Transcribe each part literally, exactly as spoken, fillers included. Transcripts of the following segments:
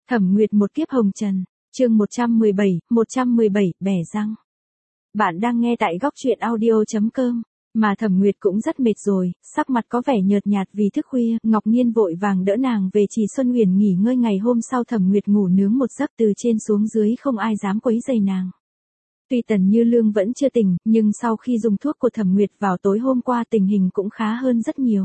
Thẩm Nguyệt một kiếp hồng trần, chương một trăm mười bảy, một trăm mười bảy, bẻ răng. Bạn đang nghe tại góc truyện audio chấm com, mà Thẩm Nguyệt cũng rất mệt rồi, sắc mặt có vẻ nhợt nhạt vì thức khuya, Ngọc Nhiên vội vàng đỡ nàng về Trì Xuân Huyền nghỉ ngơi. Ngày hôm sau Thẩm Nguyệt ngủ nướng một giấc, từ trên xuống dưới không ai dám quấy rầy nàng. Tuy Tần Như Lương vẫn chưa tỉnh, nhưng sau khi dùng thuốc của Thẩm Nguyệt vào tối hôm qua tình hình cũng khá hơn rất nhiều.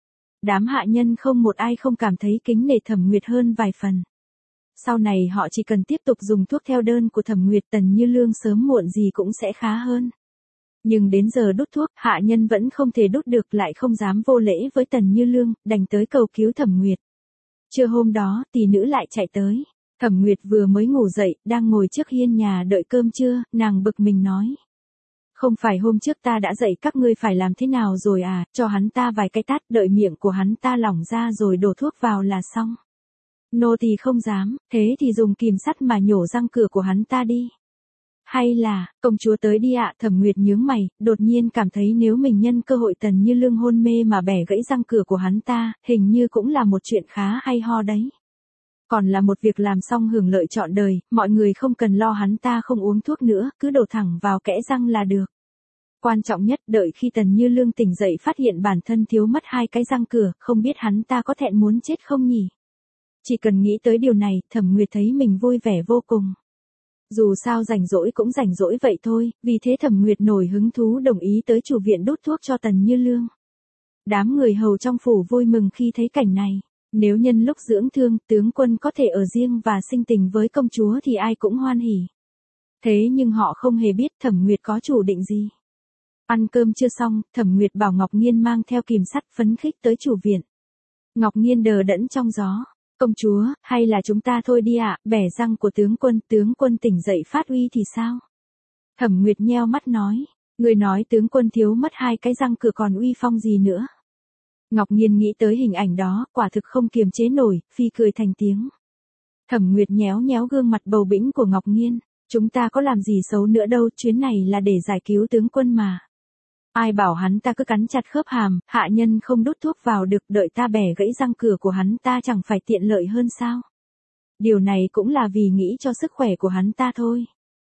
Đám hạ nhân không một ai không cảm thấy kính nể Thẩm Nguyệt hơn vài phần. Sau này họ chỉ cần tiếp tục dùng thuốc theo đơn của Thẩm Nguyệt, Tần Như Lương sớm muộn gì cũng sẽ khá hơn. Nhưng đến giờ đút thuốc, hạ nhân vẫn không thể đút được, lại không dám vô lễ với Tần Như Lương, đành tới cầu cứu Thẩm Nguyệt. Trưa hôm đó, tỷ nữ lại chạy tới. Thẩm Nguyệt vừa mới ngủ dậy, đang ngồi trước hiên nhà đợi cơm trưa, nàng bực mình nói. Không phải hôm trước ta đã dạy các ngươi phải làm thế nào rồi à, cho hắn ta vài cái tát, đợi miệng của hắn ta lỏng ra rồi đổ thuốc vào là xong. Nô tỳ không dám, thế thì dùng kìm sắt mà nhổ răng cửa của hắn ta đi. Hay là, công chúa tới đi ạ. Thẩm Nguyệt nhướng mày, đột nhiên cảm thấy nếu mình nhân cơ hội Tần Như Lương hôn mê mà bẻ gãy răng cửa của hắn ta, hình như cũng là một chuyện khá hay ho đấy. Còn là một việc làm xong hưởng lợi trọn đời, mọi người không cần lo hắn ta không uống thuốc nữa, cứ đổ thẳng vào kẽ răng là được. Quan trọng nhất, đợi khi Tần Như Lương tỉnh dậy phát hiện bản thân thiếu mất hai cái răng cửa, không biết hắn ta có thẹn muốn chết không nhỉ? Chỉ cần nghĩ tới điều này, Thẩm Nguyệt thấy mình vui vẻ vô cùng. Dù sao rảnh rỗi cũng rảnh rỗi vậy thôi, vì thế Thẩm Nguyệt nổi hứng thú đồng ý tới chủ viện đút thuốc cho Tần Như Lương. Đám người hầu trong phủ vui mừng khi thấy cảnh này. Nếu nhân lúc dưỡng thương, tướng quân có thể ở riêng và sinh tình với công chúa thì ai cũng hoan hỉ. Thế nhưng họ không hề biết Thẩm Nguyệt có chủ định gì. Ăn cơm chưa xong, Thẩm Nguyệt bảo Ngọc Nhiên mang theo kìm sắt phấn khích tới chủ viện. Ngọc Nhiên đờ đẫn trong gió. Công chúa, hay là chúng ta thôi đi ạ, bẻ răng của tướng quân, tướng quân tỉnh dậy phát uy thì sao? Thẩm Nguyệt nheo mắt nói, người nói tướng quân thiếu mất hai cái răng cửa còn uy phong gì nữa? Ngọc Nhiên nghĩ tới hình ảnh đó, quả thực không kiềm chế nổi, phi cười thành tiếng. Thẩm Nguyệt nhéo nhéo gương mặt bầu bĩnh của Ngọc Nhiên, chúng ta có làm gì xấu nữa đâu, chuyến này là để giải cứu tướng quân mà. Ai bảo hắn ta cứ cắn chặt khớp hàm, hạ nhân không đút thuốc vào được, đợi ta bẻ gãy răng cửa của hắn ta chẳng phải tiện lợi hơn sao? Điều này cũng là vì nghĩ cho sức khỏe của hắn ta thôi.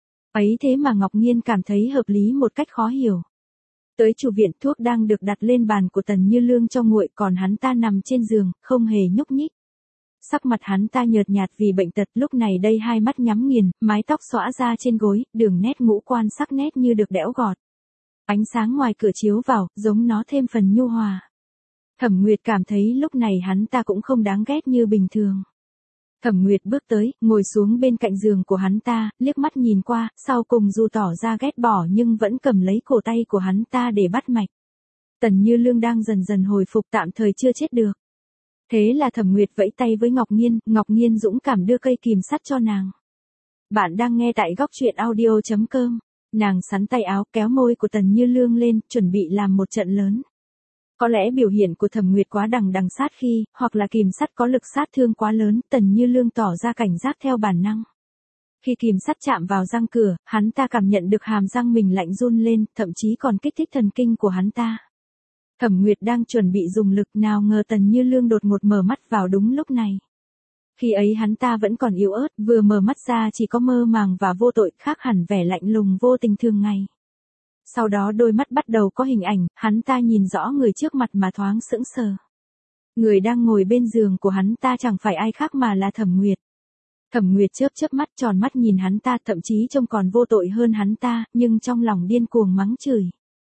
Ấy thế mà Ngọc Nhiên cảm thấy hợp lý một cách khó hiểu. Tới chủ viện, thuốc đang được đặt lên bàn của Tần Như Lương cho nguội, còn hắn ta nằm trên giường, không hề nhúc nhích. Sắc mặt hắn ta nhợt nhạt vì bệnh tật, lúc này đây hai mắt nhắm nghiền, mái tóc xõa ra trên gối, đường nét ngũ quan sắc nét như được đẽo gọt. Ánh sáng ngoài cửa chiếu vào, giống nó thêm phần nhu hòa. Thẩm Nguyệt cảm thấy lúc này hắn ta cũng không đáng ghét như bình thường. Thẩm Nguyệt bước tới, ngồi xuống bên cạnh giường của hắn ta, liếc mắt nhìn qua, sau cùng dù tỏ ra ghét bỏ nhưng vẫn cầm lấy cổ tay của hắn ta để bắt mạch. Tần Như Lương đang dần dần hồi phục, tạm thời chưa chết được. Thế là Thẩm Nguyệt vẫy tay với Ngọc Nhiên, Ngọc Nhiên dũng cảm đưa cây kìm sắt cho nàng. Bạn đang nghe tại góc truyện audio chấm com. Nàng sắn tay áo, kéo môi của Tần Như Lương lên, chuẩn bị làm một trận lớn. Có lẽ biểu hiện của Thẩm Nguyệt quá đằng đằng sát khi, hoặc là kìm sắt có lực sát thương quá lớn, Tần Như Lương tỏ ra cảnh giác theo bản năng. Khi kìm sắt chạm vào răng cửa, hắn ta cảm nhận được hàm răng mình lạnh run lên, thậm chí còn kích thích thần kinh của hắn ta. Thẩm Nguyệt đang chuẩn bị dùng lực, nào ngờ Tần Như Lương đột ngột mở mắt vào đúng lúc này. Khi ấy hắn ta vẫn còn yếu ớt, vừa mở mắt ra chỉ có mơ màng và vô tội, khác hẳn vẻ lạnh lùng vô tình thường ngày. Sau đó đôi mắt bắt đầu có hình ảnh, hắn ta nhìn rõ người trước mặt mà thoáng sững sờ. Người đang ngồi bên giường của hắn ta chẳng phải ai khác mà là Thẩm Nguyệt. Thẩm Nguyệt chớp chớp mắt, tròn mắt nhìn hắn ta, thậm chí trông còn vô tội hơn hắn ta, nhưng trong lòng điên cuồng mắng chửi.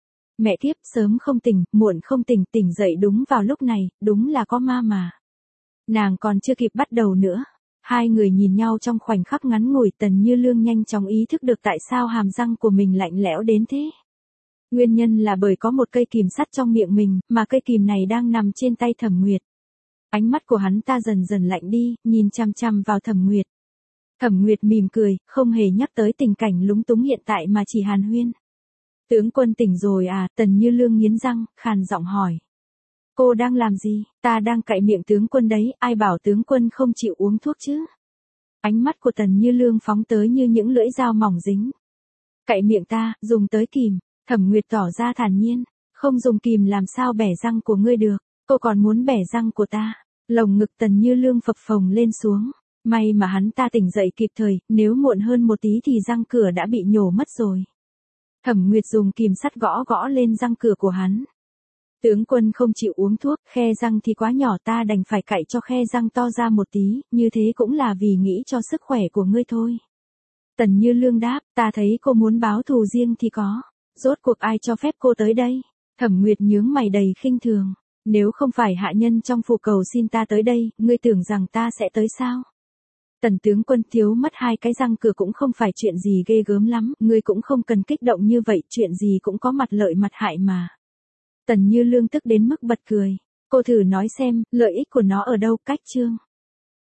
Mẹ kiếp, sớm không tỉnh, muộn không tỉnh, tỉnh dậy đúng vào lúc này, đúng là có ma mà. Nàng còn chưa kịp bắt đầu nữa. Hai người nhìn nhau trong khoảnh khắc ngắn ngủi, Tần Như Lương nhanh chóng ý thức được tại sao hàm răng của mình lạnh lẽo đến thế. Nguyên nhân là bởi có một cây kìm sắt trong miệng mình, mà cây kìm này đang nằm trên tay Thẩm Nguyệt. Ánh mắt của hắn ta dần dần lạnh đi, nhìn chăm chăm vào Thẩm Nguyệt. Thẩm Nguyệt mỉm cười, không hề nhắc tới tình cảnh lúng túng hiện tại mà chỉ hàn huyên. Tướng quân tỉnh rồi à? Tần Như Lương nghiến răng, khàn giọng hỏi. Cô đang làm gì? Ta đang cạy miệng tướng quân đấy, ai bảo tướng quân không chịu uống thuốc chứ? Ánh mắt của Tần Như Lương phóng tới như những lưỡi dao mỏng dính. Cạy miệng ta, dùng tới kìm. Thẩm Nguyệt tỏ ra thản nhiên, không dùng kìm làm sao bẻ răng của ngươi được, cô còn muốn bẻ răng của ta. Lồng ngực Tần Như Lương phập phồng lên xuống, May mà hắn ta tỉnh dậy kịp thời, nếu muộn hơn một tí thì răng cửa đã bị nhổ mất rồi. Thẩm Nguyệt dùng kìm sắt gõ gõ lên răng cửa của hắn. Tướng quân không chịu uống thuốc, khe răng thì quá nhỏ, ta đành phải cạy cho khe răng to ra một tí, như thế cũng là vì nghĩ cho sức khỏe của ngươi thôi. Tần Như Lương đáp, ta thấy cô muốn báo thù riêng thì có. Rốt cuộc ai cho phép cô tới đây? Thẩm Nguyệt nhướng mày đầy khinh thường. Nếu không phải hạ nhân trong phủ cầu xin ta tới đây, ngươi tưởng rằng ta sẽ tới sao? Tần tướng quân, thiếu mất hai cái răng cửa cũng không phải chuyện gì ghê gớm lắm, ngươi cũng không cần kích động như vậy, chuyện gì cũng có mặt lợi mặt hại mà. Tần Như Lương tức đến mức bật cười. Cô thử nói xem, lợi ích của nó ở đâu? Cách chương.